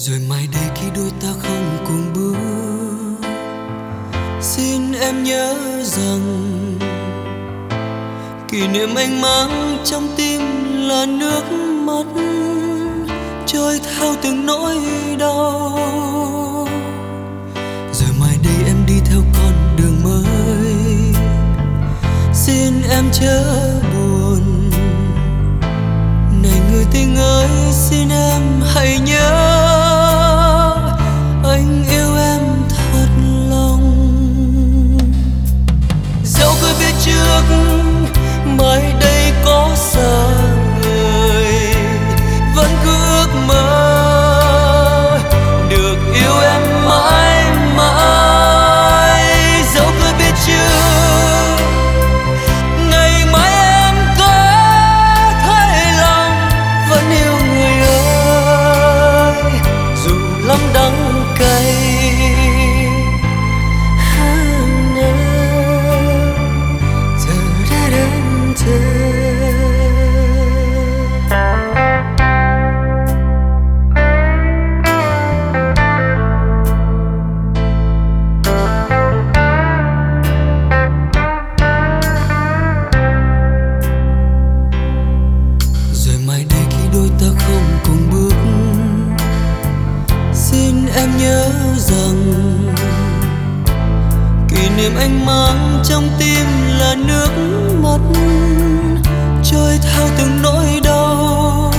Rồi mai đây khi đôi ta không cùng bước, xin em nhớ rằng kỷ niệm anh mang trong tim là nước mắt trôi theo từng nỗi đau. Rồi mai đây em đi theo con đường mới, xin em chớ buồn. Này người tình ơi, xin em hãy nhớ anh yêu em thật lòng. Dẫu tôi biết trước mai đây có xa người, vẫn cứ ước mơ được yêu em mãi mãi. Dẫu tôi biết trước ngày mai em có thấy lòng, vẫn yêu người ơi, dù lắm đắng cay. Rồi mai đây khi đôi ta không cùng bước, xin em nhớ rằng kỷ niệm anh mang trong tim là nước mắt trôi theo từng nỗi đau.